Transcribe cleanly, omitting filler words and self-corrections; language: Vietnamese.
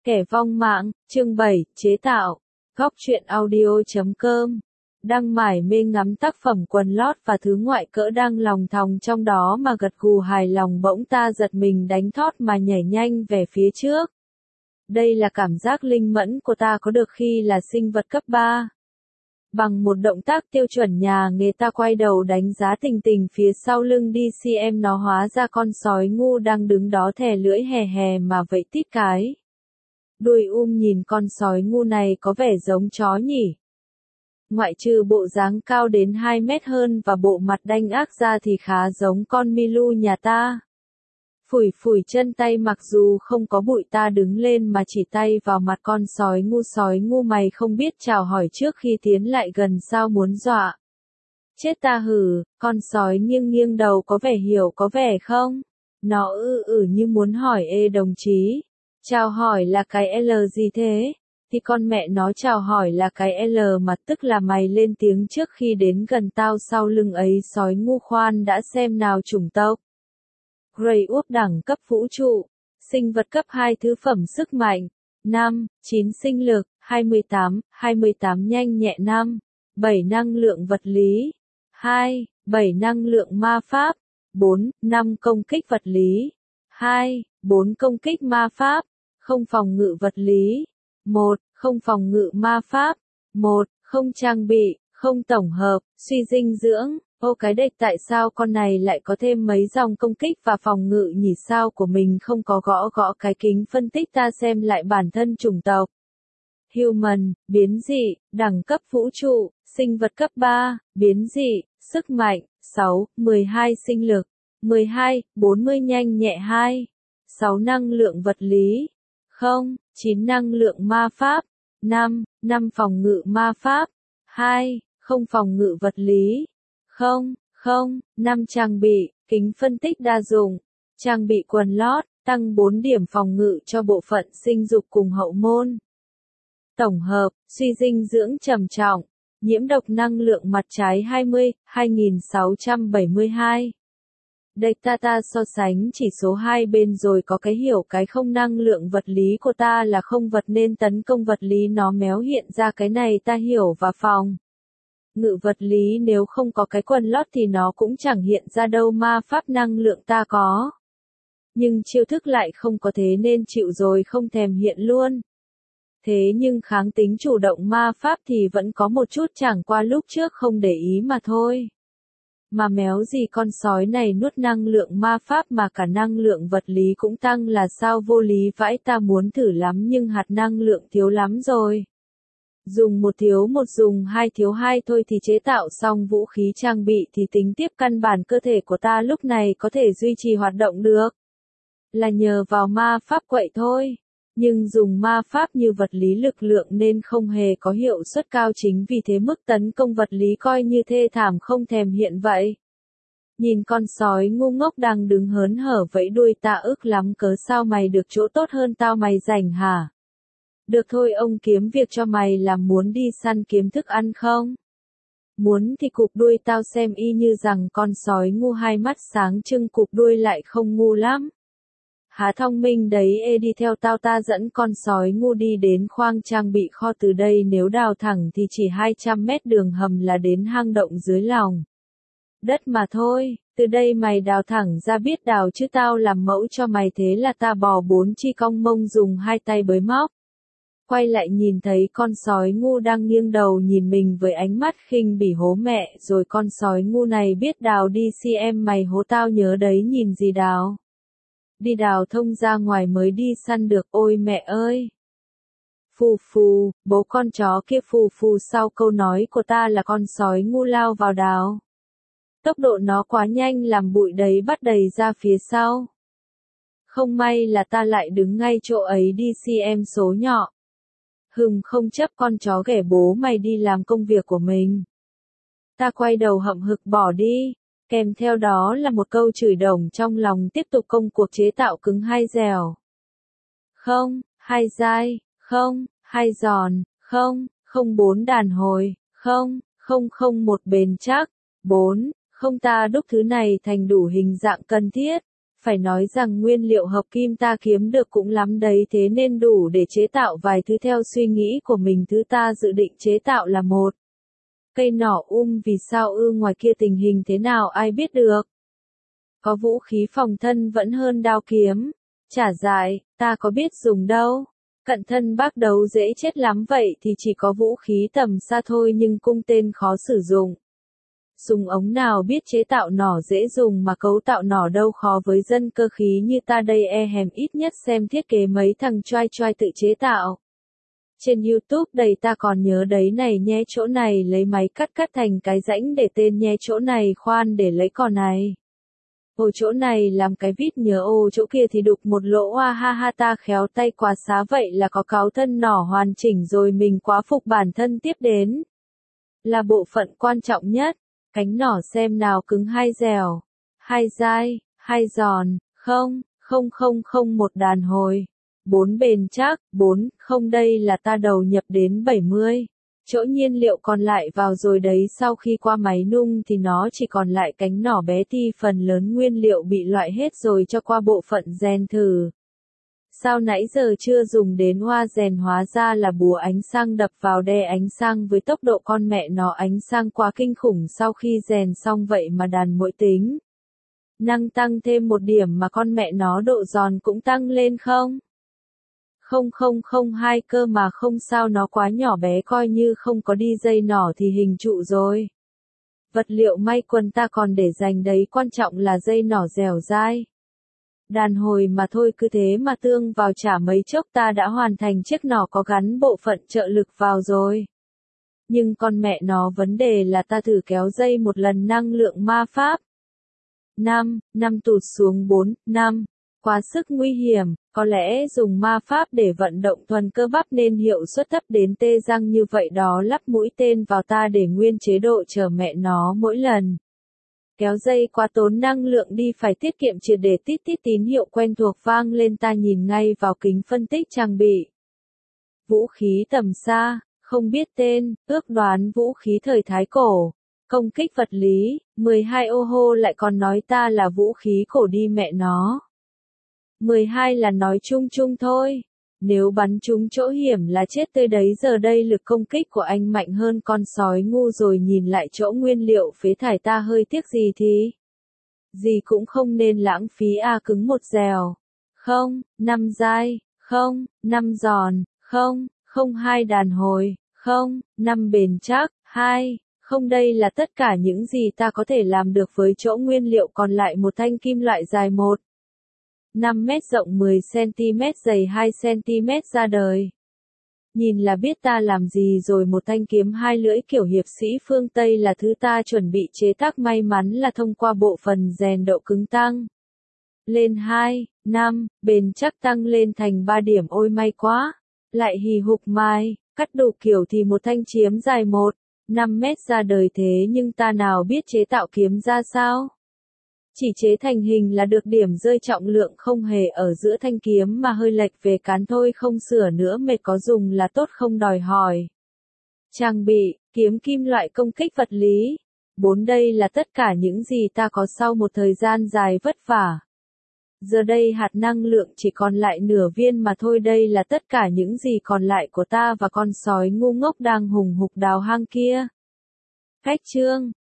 Kẻ vong mạng, chương 7, chế tạo. Góc truyện audio.com. Đang mải mê ngắm tác phẩm quần lót và thứ ngoại cỡ đang lòng thòng trong đó mà gật gù hài lòng, bỗng ta giật mình đánh thót mà nhảy nhanh về phía trước. Đây là cảm giác linh mẫn của ta có được khi là sinh vật cấp 3. Bằng một động tác tiêu chuẩn nhà nghề, ta quay đầu đánh giá tình tình phía sau lưng đi xem nó hóa ra con sói ngu đang đứng đó thè lưỡi hè hè mà vẫy tít cái đuôi nhìn con sói ngu này có vẻ giống chó nhỉ. Ngoại trừ bộ dáng cao đến 2 mét hơn và bộ mặt đanh ác ra thì khá giống con Milu nhà ta. Phủi phủi chân tay, mặc dù không có bụi, ta đứng lên mà chỉ tay vào mặt con sói ngu, mày không biết chào hỏi trước khi tiến lại gần sao, muốn dọa chết ta hử? Con sói nghiêng nghiêng đầu có vẻ hiểu có vẻ không? Nó như muốn hỏi: Ê đồng chí, chào hỏi là cái L gì thế? Thì con mẹ nó chào hỏi là cái L mà, tức là mày lên tiếng trước khi đến gần tao. Sau lưng ấy sói ngu, khoan đã xem nào, chủng tộc Grey Wolf đẳng cấp vũ trụ, sinh vật cấp 2 thứ phẩm sức mạnh, 5, 9 sinh lực, 28 nhanh nhẹ, 5, 7 năng lượng vật lý, 2, 7 năng lượng ma pháp, 4, 5 công kích vật lý, 2, 4 công kích ma pháp, không phòng ngự vật lý, 1, không phòng ngự ma pháp, 1, không trang bị, không tổng hợp, suy dinh dưỡng. Ô cái đếch, tại sao con này lại có thêm mấy dòng công kích và phòng ngự nhỉ? Sao của mình không có? Gõ cái kính phân tích, ta xem lại bản thân chủng tộc. Human, biến dị, đẳng cấp vũ trụ, sinh vật cấp 3, biến dị, sức mạnh, 6, 12 sinh lực, 12, 40 nhanh nhẹ, 2, 6 năng lượng vật lý, 0, 9 năng lượng ma pháp, 5, 5 phòng ngự ma pháp, 2, không phòng ngự vật lý. 5 trang bị, kính phân tích đa dụng, trang bị quần lót, tăng 4 điểm phòng ngự cho bộ phận sinh dục cùng hậu môn. Tổng hợp, suy dinh dưỡng trầm trọng, nhiễm độc năng lượng mặt trái 20, 2672. Đây ta so sánh chỉ số hai bên rồi có cái hiểu cái không. Năng lượng vật lý của ta là không vật nên tấn công vật lý nó méo hiện ra cái này ta hiểu, và phòng ngự vật lý nếu không có cái quần lót thì nó cũng chẳng hiện ra đâu. Ma pháp năng lượng ta có, nhưng chiêu thức lại không có, thế nên chịu rồi, không thèm hiện luôn. Thế nhưng kháng tính chủ động ma pháp thì vẫn có một chút, chẳng qua lúc trước không để ý mà thôi. Mà méo gì, con sói này nuốt năng lượng ma pháp mà cả năng lượng vật lý cũng tăng là sao? Vô lý vãi, ta muốn thử lắm nhưng hạt năng lượng thiếu lắm rồi. Dùng một thiếu một, dùng hai thiếu hai thôi thì chế tạo xong vũ khí trang bị thì tính tiếp căn bản cơ thể của ta lúc này có thể duy trì hoạt động được là nhờ vào ma pháp quậy thôi. Nhưng dùng ma pháp như vật lý lực lượng nên không hề có hiệu suất cao, chính vì thế mức tấn công vật lý coi như thê thảm không thèm hiện vậy. Nhìn con sói ngu ngốc đang đứng hớn hở vẫy đuôi, ta ức lắm, cớ sao mày được chỗ tốt hơn tao, mày rảnh hả? Được thôi, ông kiếm việc cho mày làm, muốn đi săn kiếm thức ăn không? Muốn thì cụp đuôi tao xem, y như rằng con sói ngu hai mắt sáng trưng, cụp đuôi lại không ngu lắm. Há thông minh đấy. Ê đi theo tao, ta dẫn con sói ngu đi đến khoang trang bị kho. Từ đây nếu đào thẳng thì chỉ 200 mét đường hầm là đến hang động dưới lòng đất mà thôi. Từ đây mày đào thẳng ra, biết đào chứ, tao làm mẫu cho mày. Thế là ta bò 4 chi cong mông, dùng 2 tay bới móc. Quay lại nhìn thấy con sói ngu đang nghiêng đầu nhìn mình với ánh mắt khinh bỉ, hố mẹ rồi, con sói ngu này biết đào đi xem mày hố tao nhớ đấy, nhìn gì đào. Đi đào thông ra ngoài mới đi săn được. Ôi mẹ ơi! Phù phù, bố con chó kia phù phù. Sau câu nói của ta là con sói ngu lao vào đào. Tốc độ nó quá nhanh làm bụi đấy bắt đầy ra phía sau. Không may là ta lại đứng ngay chỗ ấy đi xem số nhỏ. Không chấp, con chó ghẻ, bố mày đi làm công việc của mình. Ta quay đầu hậm hực bỏ đi, kèm theo đó là một câu chửi đồng trong lòng. Tiếp tục công cuộc chế tạo cứng hay dẻo. Không, hay dai, không, hay giòn, không 4 đàn hồi, không một bền chắc, 4, không ta đúc thứ này thành đủ hình dạng cần thiết. Phải nói rằng nguyên liệu hợp kim ta kiếm được cũng lắm đấy, thế nên đủ để chế tạo vài thứ theo suy nghĩ của mình. Thứ ta dự định chế tạo là một cây nỏ vì sao ngoài kia tình hình thế nào ai biết được. Có vũ khí phòng thân vẫn hơn đao kiếm. Chả dại, ta có biết dùng đâu. Cận thân bác đấu dễ chết lắm, vậy thì chỉ có vũ khí tầm xa thôi, nhưng cung tên khó sử dụng. Súng ống nào biết chế tạo nỏ dễ dùng mà cấu tạo nỏ đâu khó với dân cơ khí như ta đây, ít nhất xem thiết kế mấy thằng choai choai tự chế tạo. Trên YouTube đầy ta còn nhớ đấy này nhé, chỗ này lấy máy cắt thành cái rãnh để tên nhé, chỗ này khoan để lấy cỏ này. Chỗ này làm cái vít nhớ, chỗ kia thì đục một lỗ, ha ha, ta khéo tay quá xá, vậy là có cáo thân nỏ hoàn chỉnh rồi, mình quá phục bản thân. Tiếp đến là bộ phận quan trọng nhất, cánh nỏ xem nào cứng hay dẻo, hay dai, hay giòn, không một đàn hồi, 4 bền chắc, 4, không đây là ta đầu nhập đến 70. Chỗ nhiên liệu còn lại vào rồi đấy, sau khi qua máy nung thì nó chỉ còn lại cánh nỏ bé thì phần lớn nguyên liệu bị loại hết rồi, cho qua bộ phận rèn thử. Sao nãy giờ chưa dùng đến hoa rèn, hóa ra là búa ánh sang đập vào đè ánh sang với tốc độ con mẹ nó, ánh sang quá kinh khủng. Sau khi rèn xong vậy mà đàn mỗi tính năng tăng thêm một điểm mà con mẹ nó độ giòn cũng tăng lên không? 0002 cơ mà, không sao, nó quá nhỏ bé, coi như không có đi dây nỏ thì hình trụ rồi. Vật liệu may quần ta còn để dành đấy, quan trọng là dây nỏ dẻo dai. Đàn hồi mà thôi, cứ thế mà tương vào chả mấy chốc ta đã hoàn thành chiếc nỏ có gắn bộ phận trợ lực vào rồi. Nhưng con mẹ nó, vấn đề là ta thử kéo dây một lần, năng lượng ma pháp 5 tụt xuống 4, 5. Quá sức nguy hiểm, có lẽ dùng ma pháp để vận động thuần cơ bắp nên hiệu suất thấp đến tê răng như vậy đó. Lắp mũi tên vào ta để nguyên chế độ chờ mẹ nó mỗi lần. Kéo dây quá tốn năng lượng đi, phải tiết kiệm triệt để. Tít tít, tín hiệu quen thuộc vang lên, ta nhìn ngay vào kính phân tích trang bị. Vũ khí tầm xa, không biết tên, ước đoán vũ khí thời Thái Cổ. Công kích vật lý, 12 hô, lại còn nói ta là vũ khí cổ đi mẹ nó. 12 là nói chung chung thôi. Nếu bắn trúng chỗ hiểm là chết tươi đấy. Giờ đây lực công kích của anh mạnh hơn con sói ngu rồi, nhìn lại chỗ nguyên liệu phế thải ta hơi tiếc gì thì. Gì cũng không nên lãng phí, cứng một dẻo. 5 dai, 5 giòn, 2 đàn hồi, 5 bền chắc, 2. Không, đây là tất cả những gì ta có thể làm được với chỗ nguyên liệu còn lại. Một thanh kim loại dài 5 mét, rộng 10 cm, dày 2 cm ra đời. Nhìn là biết ta làm gì rồi. Một thanh kiếm hai lưỡi kiểu hiệp sĩ phương Tây là thứ ta chuẩn bị chế tác, may mắn là thông qua bộ phận rèn độ cứng tăng lên 2, 5, bền chắc tăng lên thành 3 điểm, ôi may quá. Lại hì hục mai, cắt đủ kiểu thì một thanh kiếm dài 5 mét ra đời, thế nhưng ta nào biết chế tạo kiếm ra sao? Chỉ chế thành hình là được, điểm rơi trọng lượng không hề ở giữa thanh kiếm mà hơi lệch về cán thôi, không sửa nữa mệt, có dùng là tốt, không đòi hỏi. Trang bị, kiếm kim loại, công kích vật lý. 4 đây là tất cả những gì ta có sau một thời gian dài vất vả. Giờ đây hạt năng lượng chỉ còn lại nửa viên mà thôi, đây là tất cả những gì còn lại của ta và con sói ngu ngốc đang hùng hục đào hang kia. Cách chương